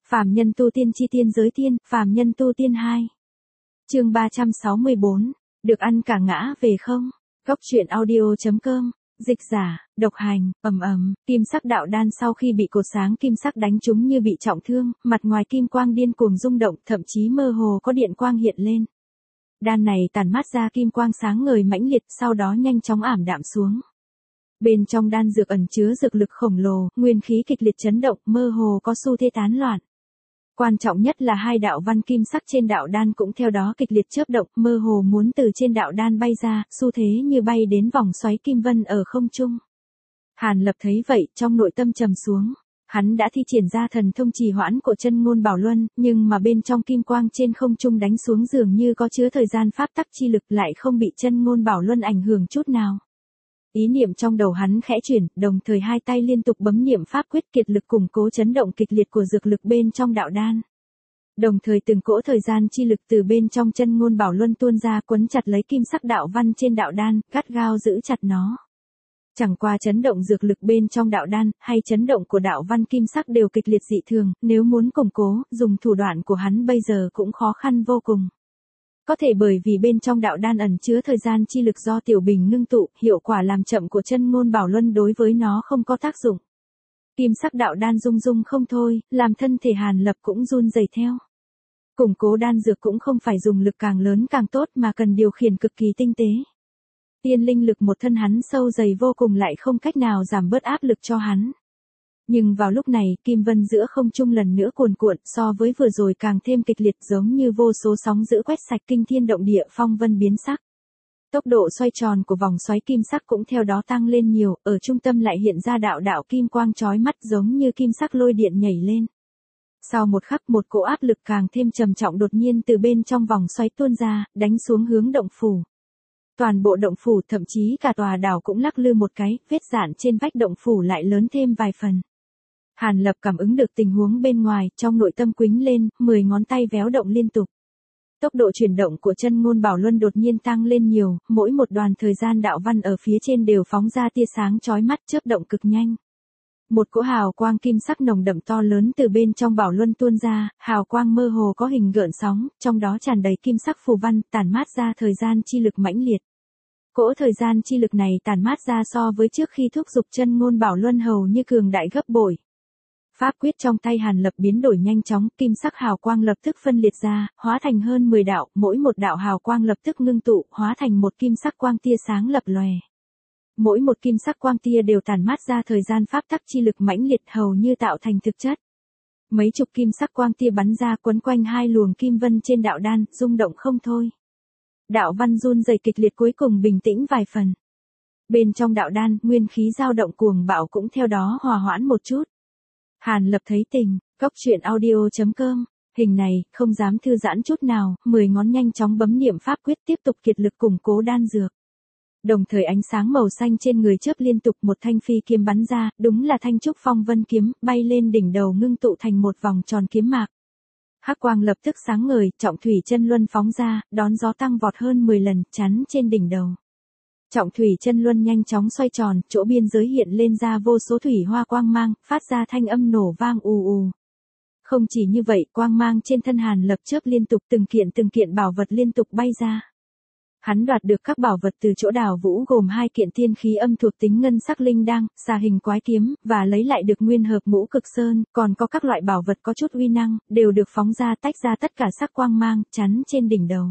Phàm nhân tu tiên chi tiên giới tiên, phàm nhân tu tiên 2. Chương 364, được ăn cả ngã về không? Góc truyện audio.com, dịch giả, độc hành, kim sắc đạo đan sau khi bị cột sáng kim sắc đánh trúng như bị trọng thương, mặt ngoài kim quang điên cuồng rung động, thậm chí mơ hồ có điện quang hiện lên. Đan này tản mát ra kim quang sáng ngời mãnh liệt, sau đó nhanh chóng ảm đạm xuống. Bên trong đan dược ẩn chứa dược lực khổng lồ, nguyên khí kịch liệt chấn động, mơ hồ có xu thế tán loạn. Quan trọng nhất là hai đạo văn kim sắc trên đạo đan cũng theo đó kịch liệt chớp động, mơ hồ muốn từ trên đạo đan bay ra, xu thế như bay đến vòng xoáy kim vân ở không trung. Hàn Lập thấy vậy, trong nội tâm trầm xuống. Hắn đã thi triển ra thần thông trì hoãn của chân ngôn bảo luân, nhưng mà bên trong kim quang trên không trung đánh xuống dường như có chứa thời gian pháp tắc chi lực lại không bị chân ngôn bảo luân ảnh hưởng chút nào. Ý niệm trong đầu hắn khẽ chuyển, đồng thời hai tay liên tục bấm niệm pháp quyết kiệt lực củng cố chấn động kịch liệt của dược lực bên trong đạo đan. Đồng thời từng cỗ thời gian chi lực từ bên trong chân ngôn bảo luân tuôn ra quấn chặt lấy kim sắc đạo văn trên đạo đan, gắt gao giữ chặt nó. Chẳng qua chấn động dược lực bên trong đạo đan, hay chấn động của đạo văn kim sắc đều kịch liệt dị thường, nếu muốn củng cố, dùng thủ đoạn của hắn bây giờ cũng khó khăn vô cùng. Có thể bởi vì bên trong đạo đan ẩn chứa thời gian chi lực do tiểu bình ngưng tụ, hiệu quả làm chậm của chân ngôn bảo luân đối với nó không có tác dụng. Kim sắc đạo đan rung rung không thôi, làm thân thể Hàn Lập cũng run rẩy theo. Củng cố đan dược cũng không phải dùng lực càng lớn càng tốt mà cần điều khiển cực kỳ tinh tế. Tiên linh lực một thân hắn sâu dày vô cùng lại không cách nào giảm bớt áp lực cho hắn. Nhưng vào lúc này, kim vân giữa không trung lần nữa cuồn cuộn, so với vừa rồi càng thêm kịch liệt, giống như vô số sóng dữ quét sạch kinh thiên động địa, phong vân biến sắc. Tốc độ xoay tròn của vòng xoáy kim sắc cũng theo đó tăng lên nhiều, ở trung tâm lại hiện ra đạo đạo kim quang chói mắt giống như kim sắc lôi điện nhảy lên. Sau một khắc, một cỗ áp lực càng thêm trầm trọng đột nhiên từ bên trong vòng xoáy tuôn ra, đánh xuống hướng động phủ. Toàn bộ động phủ, thậm chí cả tòa đảo cũng lắc lư một cái, vết rạn trên vách động phủ lại lớn thêm vài phần. Hàn Lập cảm ứng được tình huống bên ngoài, trong nội tâm quýnh lên, 10 ngón tay véo động liên tục. Tốc độ chuyển động của chân ngôn bảo luân đột nhiên tăng lên nhiều, mỗi một đoàn thời gian đạo văn ở phía trên đều phóng ra tia sáng chói mắt, chớp động cực nhanh. Một cỗ hào quang kim sắc nồng đậm to lớn từ bên trong bảo luân tuôn ra, hào quang mơ hồ có hình gợn sóng, trong đó tràn đầy kim sắc phù văn, tản mát ra thời gian chi lực mãnh liệt. Cỗ thời gian chi lực này tản mát ra so với trước khi thúc dục chân ngôn bảo luân hầu như cường đại gấp bội. Pháp quyết trong tay Hàn Lập biến đổi nhanh chóng, kim sắc hào quang lập tức phân liệt ra, hóa thành hơn 10 đạo, mỗi một đạo hào quang lập tức ngưng tụ, hóa thành một kim sắc quang tia sáng lập lòe. Mỗi một kim sắc quang tia đều tản mát ra thời gian pháp tắc chi lực mãnh liệt hầu như tạo thành thực chất. Mấy chục kim sắc quang tia bắn ra quấn quanh hai luồng kim vân trên đạo đan, rung động không thôi. Đạo văn run rẩy kịch liệt cuối cùng bình tĩnh vài phần. Bên trong đạo đan, nguyên khí dao động cuồng bạo cũng theo đó hòa hoãn một chút. Hàn Lập thấy tình, góc truyện audio.com, hình này, không dám thư giãn chút nào, 10 ngón nhanh chóng bấm niệm pháp quyết tiếp tục kiệt lực củng cố đan dược. Đồng thời ánh sáng màu xanh trên người chớp liên tục, một thanh phi kiếm bắn ra, đúng là thanh trúc phong vân kiếm, bay lên đỉnh đầu ngưng tụ thành một vòng tròn kiếm mạc. Hắc quang lập tức sáng ngời, trọng thủy chân luân phóng ra, đón gió tăng vọt hơn 10 lần, chắn trên đỉnh đầu. Trọng thủy chân luân nhanh chóng xoay tròn, chỗ biên giới hiện lên ra vô số thủy hoa quang mang, phát ra thanh âm nổ vang ù ù. Không chỉ như vậy, quang mang trên thân Hàn Lập chớp liên tục, từng kiện bảo vật liên tục bay ra. Hắn đoạt được các bảo vật từ chỗ Đào Vũ gồm 2 kiện thiên khí âm thuộc tính ngân sắc linh đăng, xà hình quái kiếm, và lấy lại được nguyên hợp ngũ cực sơn, còn có các loại bảo vật có chút uy năng, đều được phóng ra tách ra tất cả sắc quang mang, chắn trên đỉnh đầu.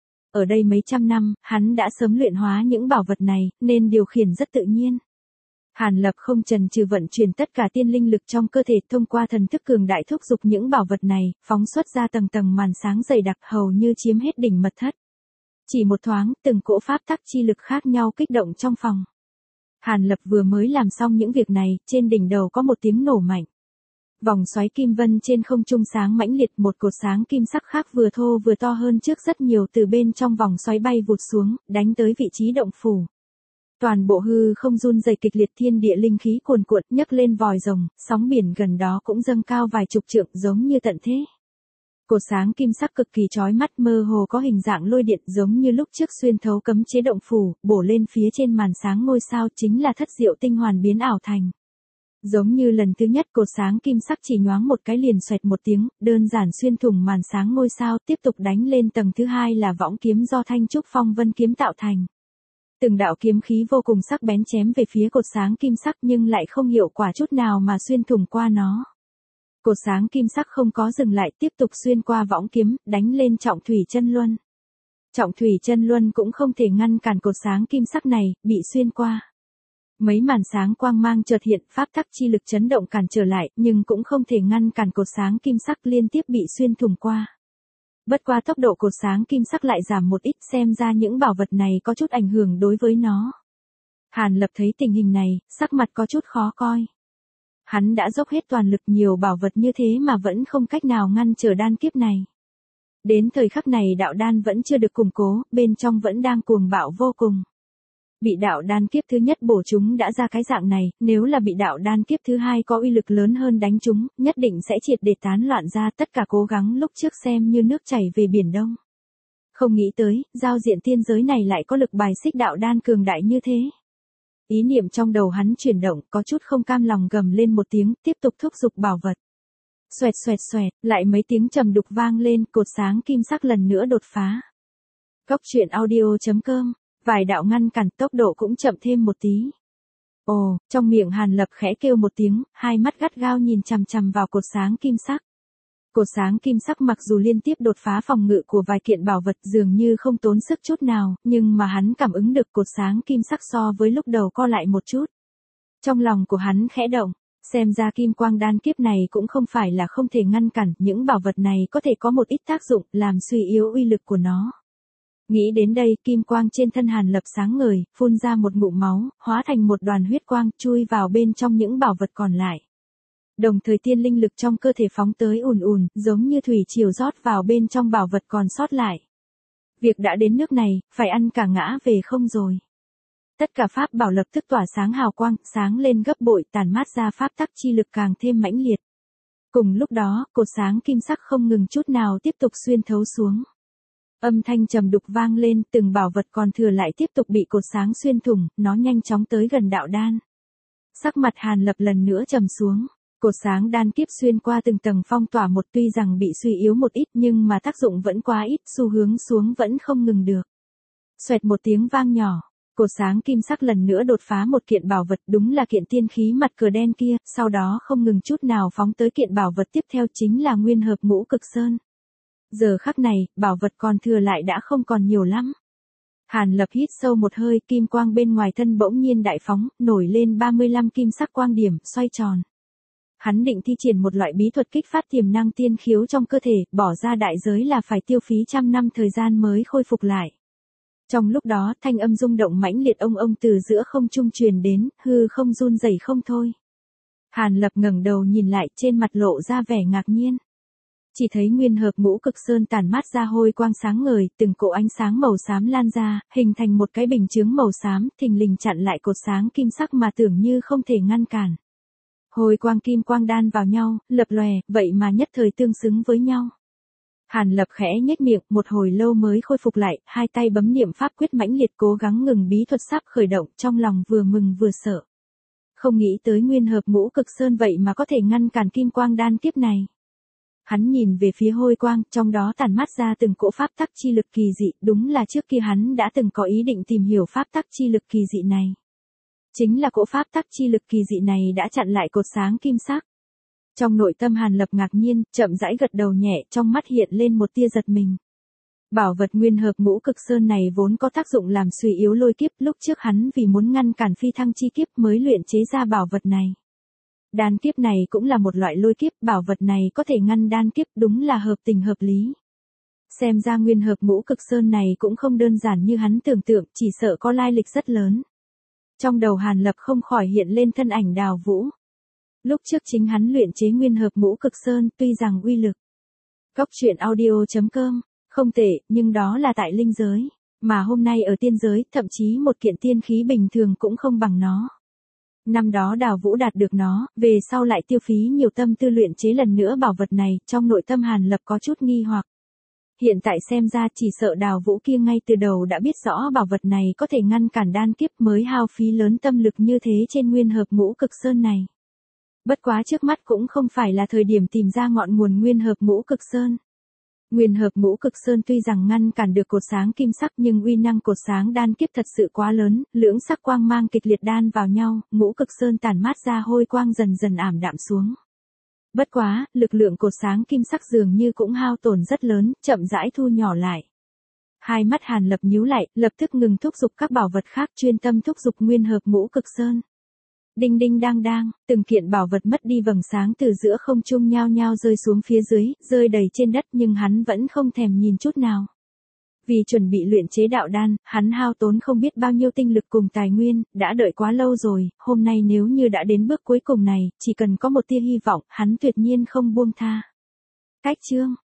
Ở đây mấy trăm năm, hắn đã sớm luyện hóa những bảo vật này, nên điều khiển rất tự nhiên. Hàn Lập không chần chừ vận chuyển tất cả tiên linh lực trong cơ thể thông qua thần thức cường đại thúc dục những bảo vật này, phóng xuất ra tầng tầng màn sáng dày đặc hầu như chiếm hết đỉnh mật thất. Chỉ một thoáng, từng cỗ pháp tắc chi lực khác nhau kích động trong phòng. Hàn Lập vừa mới làm xong những việc này, trên đỉnh đầu có một tiếng nổ mạnh. Vòng xoáy kim vân trên không trung sáng mãnh liệt, một cột sáng kim sắc khác vừa thô vừa to hơn trước rất nhiều từ bên trong vòng xoáy bay vụt xuống, đánh tới vị trí động phủ. Toàn bộ hư không run rẩy kịch liệt, thiên địa linh khí cuồn cuộn, nhấc lên vòi rồng, sóng biển gần đó cũng dâng cao vài chục trượng giống như tận thế. Cột sáng kim sắc cực kỳ chói mắt, mơ hồ có hình dạng lôi điện giống như lúc trước xuyên thấu cấm chế động phủ, bổ lên phía trên màn sáng ngôi sao, chính là thất diệu tinh hoàn biến ảo thành. Giống như lần thứ nhất cột sáng kim sắc chỉ nhoáng một cái liền xoẹt một tiếng, đơn giản xuyên thủng màn sáng ngôi sao, tiếp tục đánh lên tầng thứ hai là võng kiếm do Thanh Trúc Phong Vân kiếm tạo thành. Từng đạo kiếm khí vô cùng sắc bén chém về phía cột sáng kim sắc nhưng lại không hiệu quả chút nào mà xuyên thủng qua nó. Cột sáng kim sắc không có dừng lại, tiếp tục xuyên qua võng kiếm, đánh lên Trọng Thủy Chân Luân. Trọng Thủy Chân Luân cũng không thể ngăn cản cột sáng kim sắc này, bị xuyên qua. Mấy màn sáng quang mang chợt hiện, pháp tắc chi lực chấn động cản trở lại, nhưng cũng không thể ngăn cản cột sáng kim sắc liên tiếp bị xuyên thủng qua. Bất qua tốc độ cột sáng kim sắc lại giảm một ít, xem ra những bảo vật này có chút ảnh hưởng đối với nó. Hàn Lập thấy tình hình này, sắc mặt có chút khó coi. Hắn đã dốc hết toàn lực, nhiều bảo vật như thế mà vẫn không cách nào ngăn trở đan kiếp này. Đến thời khắc này đạo đan vẫn chưa được củng cố, bên trong vẫn đang cuồng bạo vô cùng. Bị đạo đan kiếp thứ nhất bổ chúng đã ra cái dạng này, nếu là bị đạo đan kiếp thứ hai có uy lực lớn hơn đánh chúng, nhất định sẽ triệt để tán loạn ra, tất cả cố gắng lúc trước xem như nước chảy về biển đông. Không nghĩ tới, giao diện tiên giới này lại có lực bài xích đạo đan cường đại như thế. Ý niệm trong đầu hắn chuyển động, có chút không cam lòng gầm lên một tiếng, tiếp tục thúc giục bảo vật. Xoẹt xoẹt xoẹt, lại mấy tiếng trầm đục vang lên, cột sáng kim sắc lần nữa đột phá. Cốc truyện audio.com, vài đạo ngăn cản, tốc độ cũng chậm thêm một tí. Ồ, trong miệng Hàn Lập khẽ kêu một tiếng, hai mắt gắt gao nhìn chằm chằm vào cột sáng kim sắc. Cột sáng kim sắc mặc dù liên tiếp đột phá phòng ngự của vài kiện bảo vật dường như không tốn sức chút nào, nhưng mà hắn cảm ứng được cột sáng kim sắc so với lúc đầu co lại một chút. Trong lòng của hắn khẽ động, xem ra kim quang đan kiếp này cũng không phải là không thể ngăn cản, những bảo vật này có thể có một ít tác dụng làm suy yếu uy lực của nó. Nghĩ đến đây, kim quang trên thân Hàn Lập sáng ngời, phun ra một ngụm máu, hóa thành một đoàn huyết quang, chui vào bên trong những bảo vật còn lại. Đồng thời tiên linh lực trong cơ thể phóng tới ùn ùn, giống như thủy triều rót vào bên trong bảo vật còn sót lại. Việc đã đến nước này, phải ăn cả ngã về không rồi. Tất cả pháp bảo lập tức tỏa sáng hào quang, sáng lên gấp bội, tản mát ra pháp tắc chi lực càng thêm mãnh liệt. Cùng lúc đó, cột sáng kim sắc không ngừng chút nào tiếp tục xuyên thấu xuống. Âm thanh trầm đục vang lên, từng bảo vật còn thừa lại tiếp tục bị cột sáng xuyên thủng, nó nhanh chóng tới gần đạo đan. Sắc mặt Hàn Lập lần nữa trầm xuống. Cột sáng đan kiếp xuyên qua từng tầng phong tỏa một, tuy rằng bị suy yếu một ít nhưng mà tác dụng vẫn quá ít, xu hướng xuống vẫn không ngừng được. Xoẹt một tiếng vang nhỏ, cột sáng kim sắc lần nữa đột phá một kiện bảo vật, đúng là kiện tiên khí mặt cờ đen kia, sau đó không ngừng chút nào phóng tới kiện bảo vật tiếp theo chính là nguyên hợp ngũ cực sơn. Giờ khắc này, bảo vật còn thừa lại đã không còn nhiều lắm. Hàn Lập hít sâu một hơi, kim quang bên ngoài thân bỗng nhiên đại phóng, nổi lên 35 kim sắc quang điểm, xoay tròn. Hắn định thi triển một loại bí thuật kích phát tiềm năng tiên khiếu trong cơ thể, bỏ ra đại giới là phải tiêu phí trăm năm thời gian mới khôi phục lại. Trong lúc đó, thanh âm rung động mãnh liệt ông từ giữa không trung truyền đến, hư không run rẩy không thôi. Hàn Lập ngẩng đầu nhìn lại, trên mặt lộ ra vẻ ngạc nhiên. Chỉ thấy nguyên hợp ngũ cực sơn tản mát ra hôi quang sáng ngời, từng cỗ ánh sáng màu xám lan ra, hình thành một cái bình chướng màu xám, thình lình chặn lại cột sáng kim sắc mà tưởng như không thể ngăn cản. Hồi quang kim quang đan vào nhau, lập lòe, vậy mà nhất thời tương xứng với nhau. Hàn Lập khẽ nhếch miệng, một hồi lâu mới khôi phục lại, hai tay bấm niệm pháp quyết mãnh liệt cố gắng ngừng bí thuật sắp khởi động, trong lòng vừa mừng vừa sợ. Không nghĩ tới nguyên hợp ngũ cực sơn vậy mà có thể ngăn cản kim quang đan kiếp này. Hắn nhìn về phía hôi quang, trong đó tản mát ra từng cỗ pháp tắc chi lực kỳ dị, đúng là trước kia hắn đã từng có ý định tìm hiểu pháp tắc chi lực kỳ dị này. Chính là cỗ pháp tắc chi lực kỳ dị này đã chặn lại cột sáng kim sắc. Trong nội tâm Hàn Lập ngạc nhiên, chậm rãi gật đầu nhẹ, trong mắt hiện lên một tia giật mình. Bảo vật nguyên hợp ngũ cực sơn này vốn có tác dụng làm suy yếu lôi kiếp, lúc trước hắn vì muốn ngăn cản phi thăng chi kiếp mới luyện chế ra bảo vật này. Đan kiếp này cũng là một loại lôi kiếp, bảo vật này có thể ngăn đan kiếp, đúng là hợp tình hợp lý. Xem ra nguyên hợp ngũ cực sơn này cũng không đơn giản như hắn tưởng tượng, chỉ sợ có lai lịch rất lớn. Trong đầu Hàn Lập không khỏi hiện lên thân ảnh Đào Vũ. Lúc trước chính hắn luyện chế nguyên hợp ngũ cực sơn, tuy rằng uy lực. Cốc truyện audio.com, không tệ, nhưng đó là tại linh giới. Mà hôm nay ở tiên giới, thậm chí một kiện tiên khí bình thường cũng không bằng nó. Năm đó Đào Vũ đạt được nó, về sau lại tiêu phí nhiều tâm tư luyện chế lần nữa bảo vật này, trong nội tâm Hàn Lập có chút nghi hoặc. Hiện tại xem ra chỉ sợ Đào Vũ kia ngay từ đầu đã biết rõ bảo vật này có thể ngăn cản đan kiếp mới hao phí lớn tâm lực như thế trên nguyên hợp ngũ cực sơn này. Bất quá trước mắt cũng không phải là thời điểm tìm ra ngọn nguồn nguyên hợp ngũ cực sơn. Nguyên hợp ngũ cực sơn tuy rằng ngăn cản được cột sáng kim sắc nhưng uy năng cột sáng đan kiếp thật sự quá lớn, lưỡng sắc quang mang kịch liệt đan vào nhau, ngũ cực sơn tản mát ra hôi quang dần dần ảm đạm xuống. Bất quá, lực lượng cột sáng kim sắc dường như cũng hao tổn rất lớn, chậm rãi thu nhỏ lại. Hai mắt Hàn Lập nhíu lại, lập tức ngừng thúc giục các bảo vật khác, chuyên tâm thúc giục nguyên hợp ngũ cực sơn. Đinh đinh đang đang, từng kiện bảo vật mất đi vầng sáng từ giữa không trung nhao nhao rơi xuống phía dưới, rơi đầy trên đất nhưng hắn vẫn không thèm nhìn chút nào. Vì chuẩn bị luyện chế đạo đan, hắn hao tốn không biết bao nhiêu tinh lực cùng tài nguyên, đã đợi quá lâu rồi, hôm nay nếu như đã đến bước cuối cùng này, chỉ cần có một tia hy vọng, hắn tuyệt nhiên không buông tha. Cách chương